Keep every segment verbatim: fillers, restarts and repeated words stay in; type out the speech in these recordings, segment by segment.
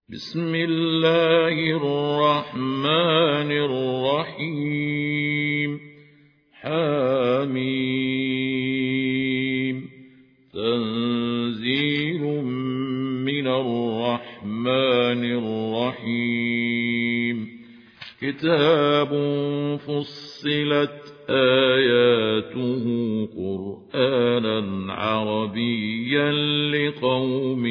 بسم الله الرحمن الرحيم. حميم. تنزيل من الرحمن الرحيم. كتاب فصلت آياته قرآنا عربيا لقوم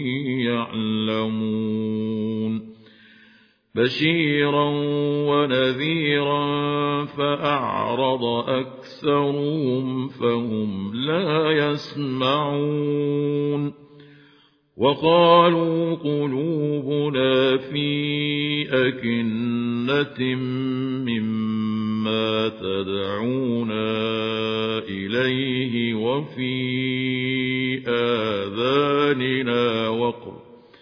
يعلمون. بشيرا ونذيرا فأعرض أكثرهم فهم لا يسمعون. وقالوا قلوبنا في أكنة مما تدعونا إليه وفي آذاننا وقر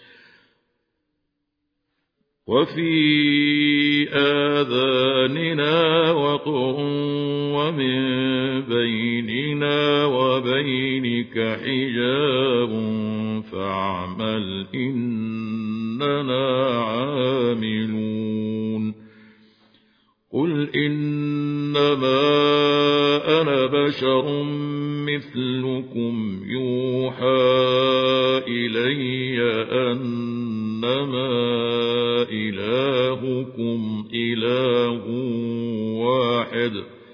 وفي آذاننا وقر ومن بيننا وبينك حجاب فاعمل إننا عاملون. قل إنما أنا بشر مثلكم يوحى إلي أنما إلهكم إله واحد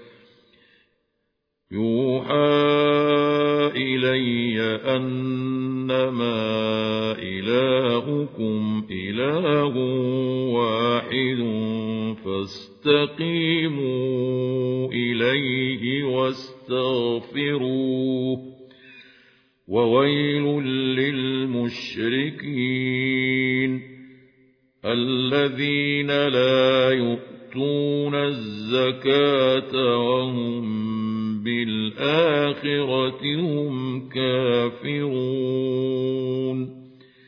يوحى إلي أنما إلهكم إله واحد فاستقيموا إليه واستغفروه وويل للمشركين الذين لا يؤتون الزكاة وهم بالآخرة هم كافرون.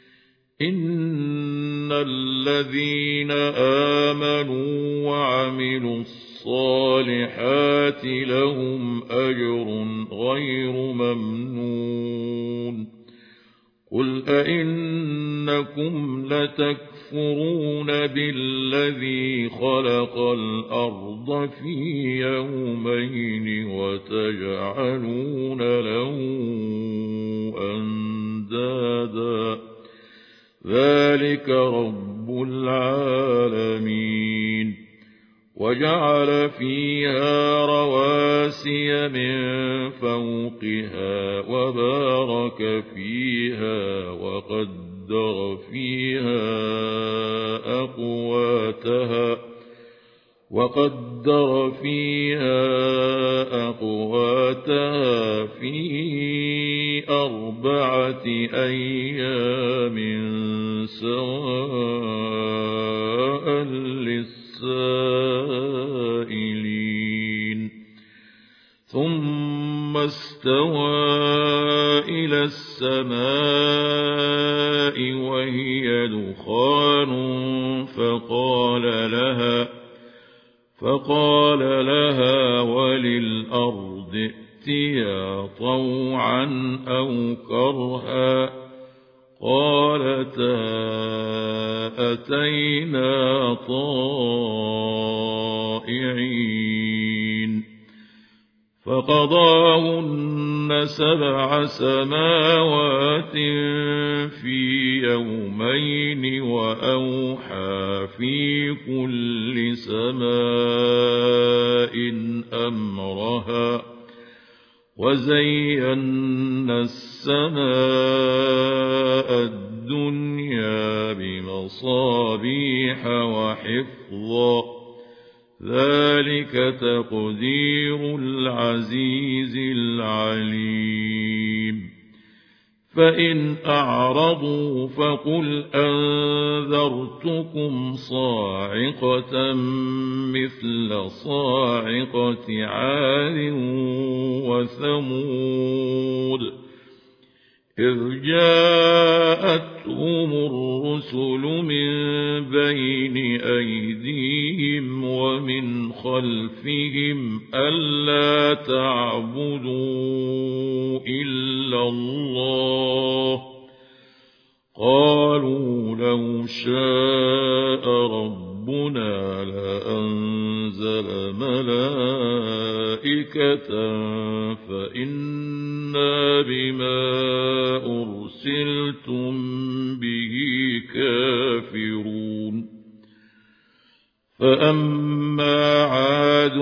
إن الذين آمنوا وعملوا الصالحات لهم أجر غير ممنون. قل أئنكم لتكفرون بالذي خلق الأرض في يومين وتجعلون له أندادا ذلك رب العالمين. وجعل فيها رواسي من فوقها وبارك فيها وقدر فيها أقواتها وقدر فيها أقواتها في أربعة أيام سواء للسائلين. ثم استوى إلى السماء وهي دخان فقال لها فقال لها وللأرض ائتيا طوعا أو كرها قالتا أتينا طائعين. فقضاهن سبع سماوات في يومين وأوحى في كل سماء أمرها وزينا السماء الدنيا بمصابيح وحفظا ذلك تقدير العزيز العليم. فإن أعرضوا فقل أنذرتكم صاعقة مثل صاعقة عاد وثمود إذ جاءتهم الرسل من بين أيديهم ومن خلفهم ألا تعبدوا إلا الله قالوا لو شاء ربنا لأنزل ملائكة فإنا بما أرسلتم به كافرون فأما عاد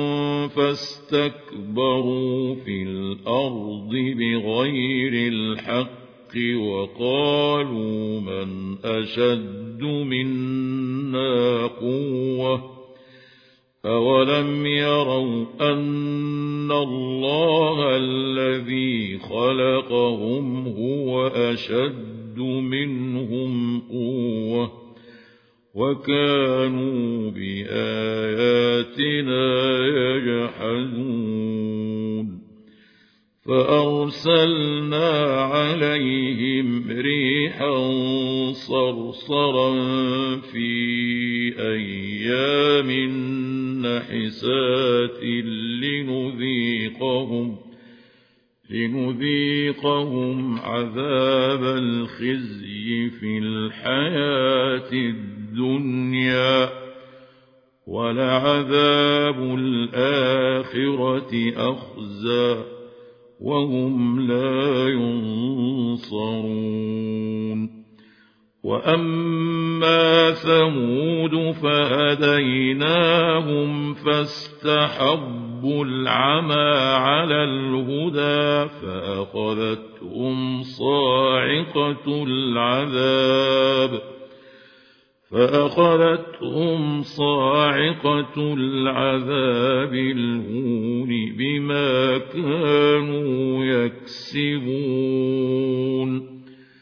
فاستكبروا في الأرض بغير الحق وقالوا من أشد منا قوة أولم يروا أن الله الذي خلقهم هو أشد منهم قوة وكانوا بآياتنا يجحدون فأرسلنا عليهم ريحا صرصرا في أيام نحسات لنذيقهم لنذيقهم عذاب الخزي في الحياة الدنيا ولعذاب الآخرة أخزى وهم لا ينصرون وأما ثمود فهديناهم فاستحبوا العمى على الهدى فأخذتهم صاعقة العذاب فأخذتهم صاعقة العذاب الهون بما كانوا يكسبون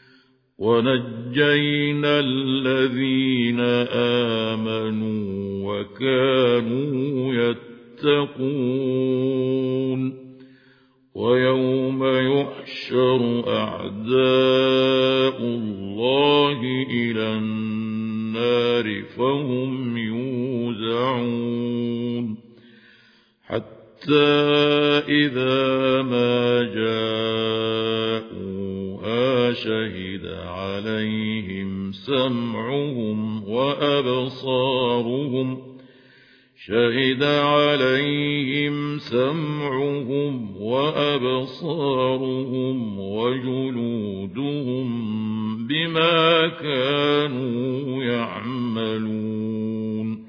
ونجينا الذين آمنوا وكانوا يتقون ويوم يحشر أعداء الله إلى النار فهم يوزعون حتى إذا ما جاءوها شهد عليهم سمعهم وأبصارهم شهد عليهم سمعهم وأبصارهم وجلودهم بما كانوا يعملون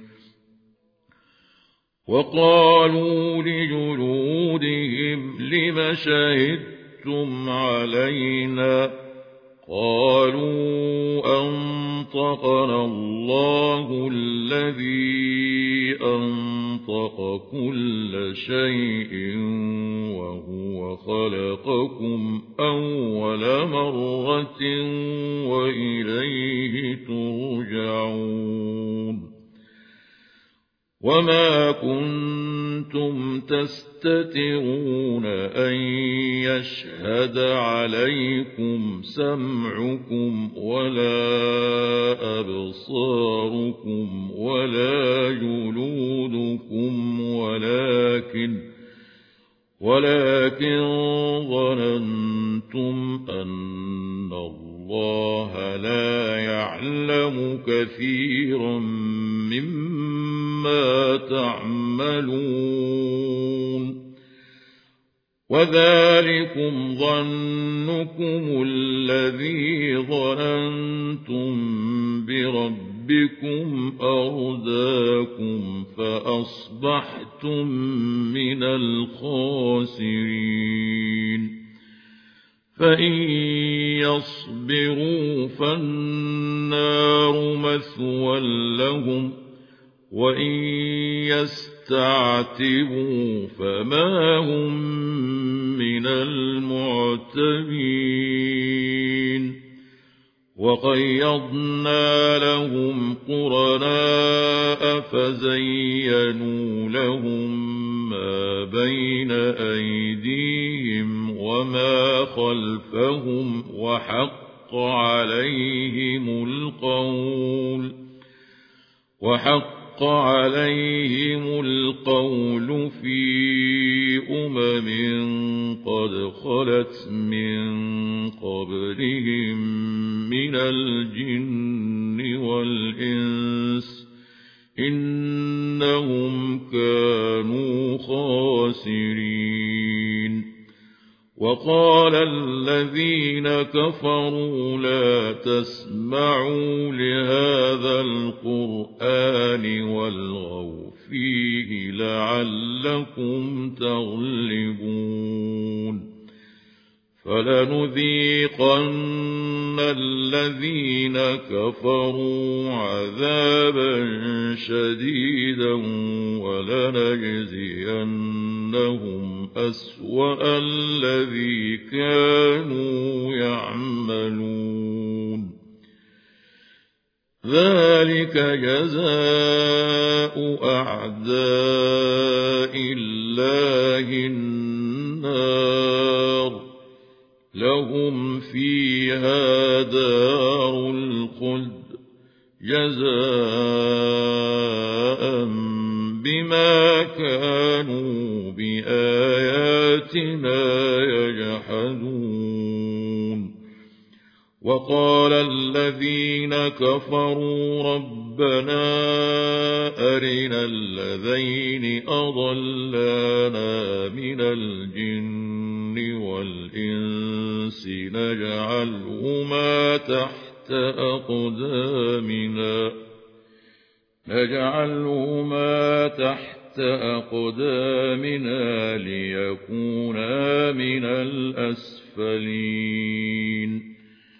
وقالوا لجلودهم لم شهدتم علينا قالوا أنطقنا الله الذي أنطق كل شيء وهو خلقكم أول مرة وإليه ترجعون وما كنتم تستترون أن يشهد عليكم سمعكم ولا أبصاركم ولا جلودكم ولكن ولكن ظننتم أن الله لا يعلم كثيرا مما تعملون وذلكم ظنكم الذي ظننتم بربكم أرداكم فأصبحتم من الخاسرين فإن يصبروا فالنار مثوى لهم وإن يستعتبوا فما هم من المعتبين وقيضنا لهم قرناء فزينوا لهم ما بين أيديهم وما خلفهم وحق عليهم القول وحق فحق عليهم القول في أمم قد خلت من قبلهم من الجن والإنس إنهم كانوا خاسرين. وقال الذين كفروا لا تسمعوا لهذا القرآن والغوا فيه لعلكم تغلبون. فلنذيقن الذين كفروا عذابا شديدا ولنجزينهم أسوأ الذي كانوا يعملون. ذلك جزاء أعداء الله النار لهم فيها دار الخلد جزاء بما كانوا بآياتنا يجحدون. وقال الذين كفروا ربنا أرنا الذين أضلانا من الجن والإنس نجعلهما تحت أقدامنا نجعلهما تحت أقدامنا ليكونا من الأسفلين.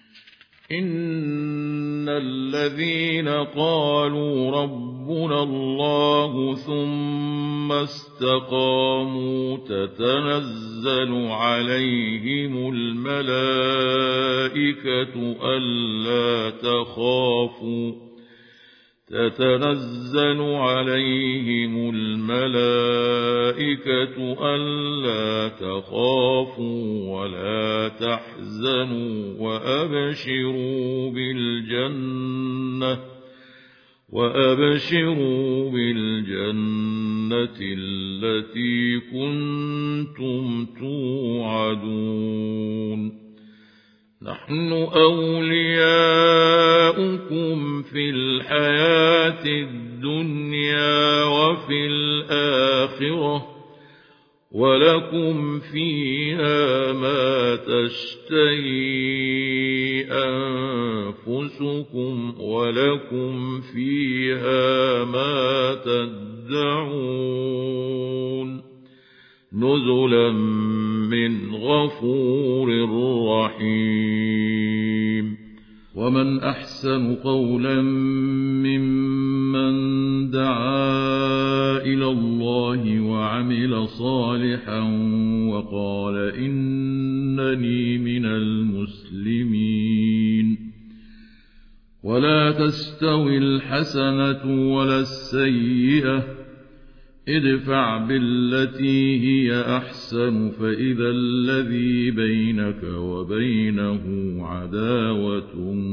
إن الذين قالوا ربنا الله ثم استقاموا تتنزل عليهم الملائكة ألا تخافوا تتنزل عليهم الملائكة ألا تخافوا ولا تحزنوا وأبشروا بالجنة وأبشروا بالجنة التي كنتم توعدون. نحن أولياؤكم في الحياة الدنيا وفي الآخرة ولكم فيها ما تشتهي أنفسكم ولكم فيها ما تدعون نزلا من غفور رحيم. ومن أحسن قولا ممن دعا إلى الله وعمل صالحا وقال إنني من المسلمين. ولا تستوي الحسنة ولا السيئة ادفع بالتي هي أحسن فإذا الذي بينك وبينه عداوة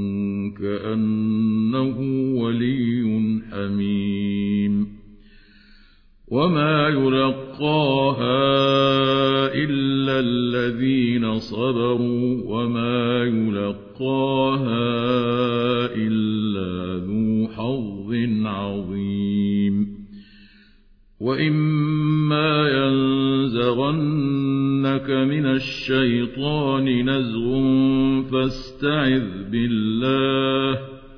كأنه ولي حميم. وما يلقاها إلا الذين صبروا وما يلقاها إلا ذو حظ عظيم. وإما ينزغنك من الشيطان نزغ فاستعذ بالله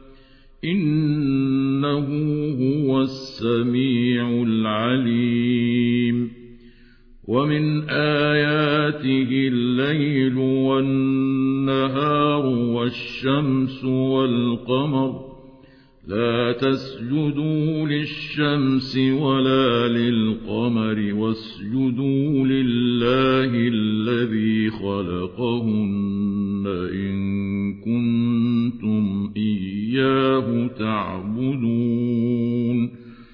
إنه هو السميع العليم. ومن آياته الليل والنهار والشمس والقمر لا تسجدوا للشمس ولا للقمر واسجدوا لله الذي خلقهن إن كنتم إياه تعبدون.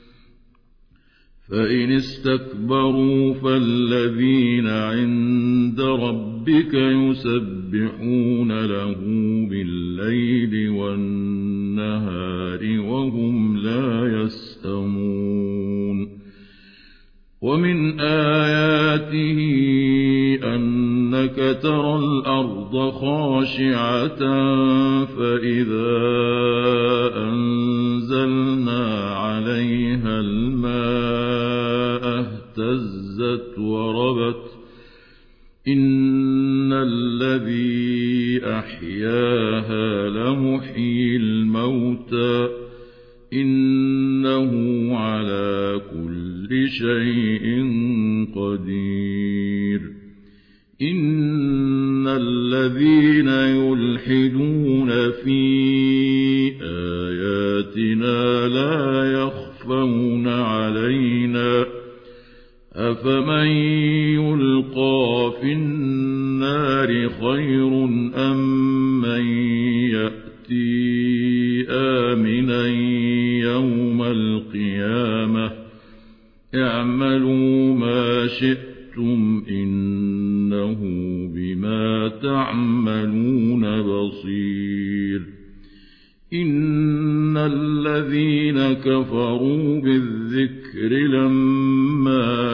فإن استكبروا فالذين عند ربك يسبحون له بالليل والنهار وهم لا يسأمون. الأرض خاشعة فإذا أنزلنا عليها الماء اهتزت وربت إن الذي أحياها لمحيي الموتى إنه على كل شيء قدير إن الذين يلحدون في آياتنا لا يخفون علينا أفمن يلقى في النار خير أم من يأتي آمنا يوم القيامة اعملوا ما شئتم إنه بما تعملون بصير إن الذين كفروا بالذكر لما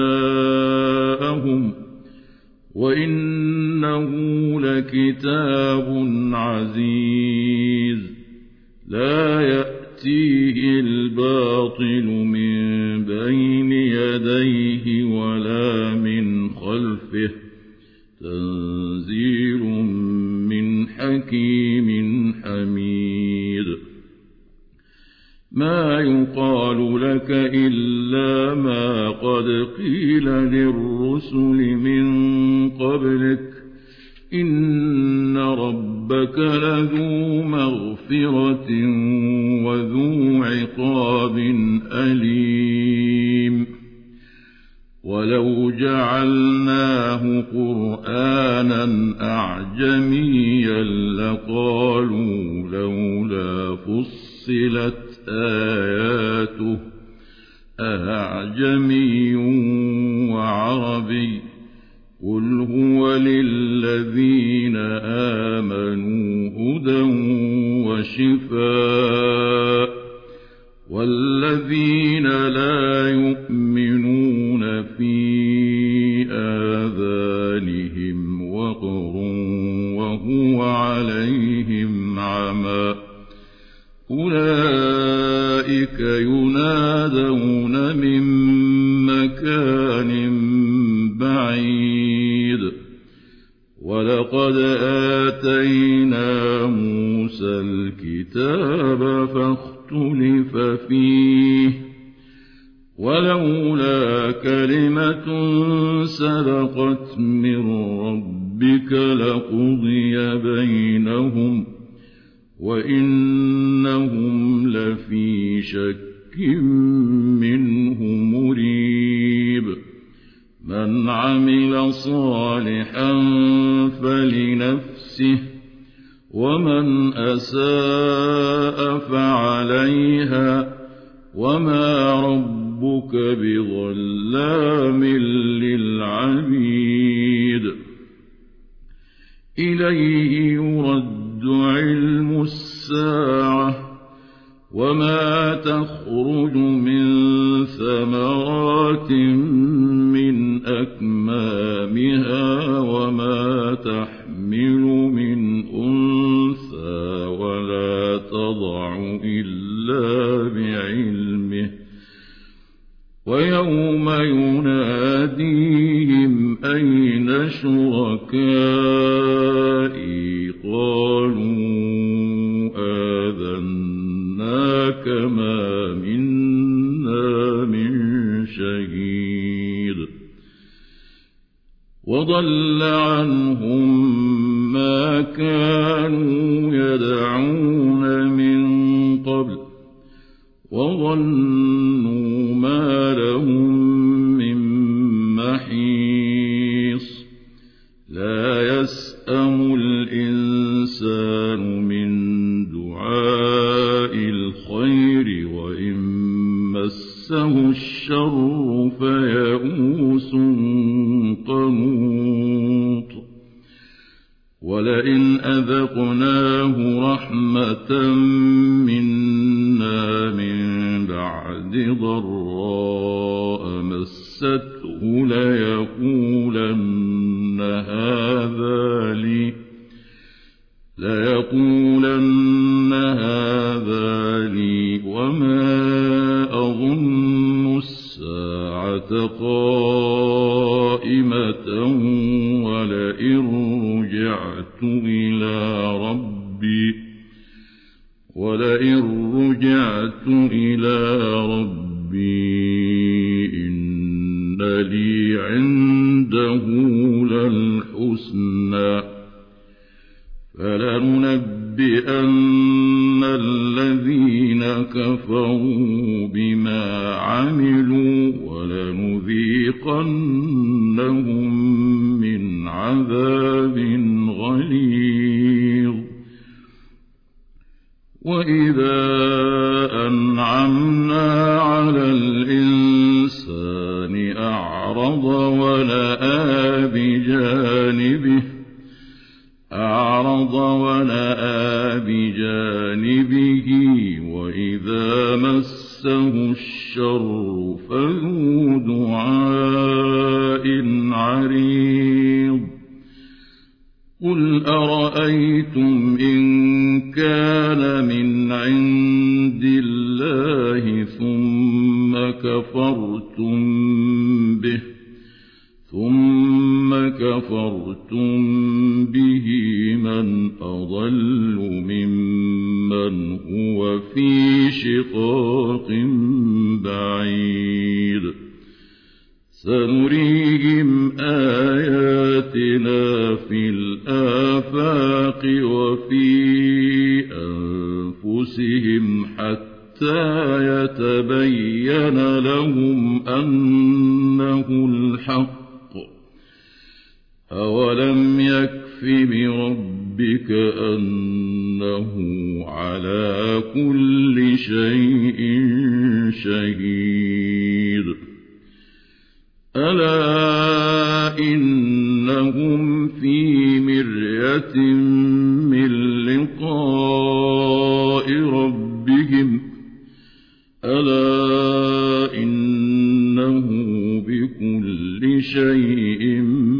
جاءهم وإنه لكتاب عزيز لا يأتيه الباطل من بين يديه ولا من خلفه تنزيل من حكيم حميد ما يقال لك إلا ما قد قيل للرسل من قبلك إن ربك لذو مغفرة وذو عقاب أليم ولو جعلناه قرآنا أعجميا لقالوا لولا فصلت آياته أعجمي وعربي قل هو للذين آمنوا هدى وشفاء والذين لا يؤمنون في آذانهم وقر وهو عليهم عمى أولئك ينادون من مكان بعيد ولقد آتينا موسى الكتاب فاختلف فيه ولولا كلمة سبقت من ربك لقضي بينهم وإنهم لفي شك منه مريب من عمل صالحا فلنفسه ومن أساء فعليها وما ربك بظلام للعبيد إليه يرد علم الساعة وما تخرج من ثمرات من أكمامها وما تحمل من أنثى ولا تضع إلا بعلمه ويوم يناديهم أين شركائي قالوا آذناك ما منا من شهيد وضل عنهم ما كانوا يدعون من قبل وظنوا ما لهم من محيص لا يسأم الإنسان من دعاء الخير وإن مسه الشر فيئوس قنوط ولئن أذقناه رحمة منا من بعد ضراء مسته ليقولن هذا لي لي وما أظن الساعة قائمة ولئن رجعت إلى ربي ولئن رجعت إلى ربي إن لي عنده للحسنى فلننبئن الذين كفروا بما عملوا ولنذيقنهم من عذاب غليظ وإذا أنعمنا على الإنسان أعرض ونأى بجانبه أعرض ونأى بجانبه وإذا مسه الشر فذو دعاء عريض قل أرأيتم إن كان من عند الله ثم كفرتم به ثم كفرتم به من أضل ممن هو في شقاق بعيد سنريهم آياتنا في الآفاق وفي أنفسهم حتى يتبين لهم أنه الحق أولم يكف بربك أنه على كل شيء شهيد ألا إنهم في مرية من لقاء ربهم ألا إنه بكل شيء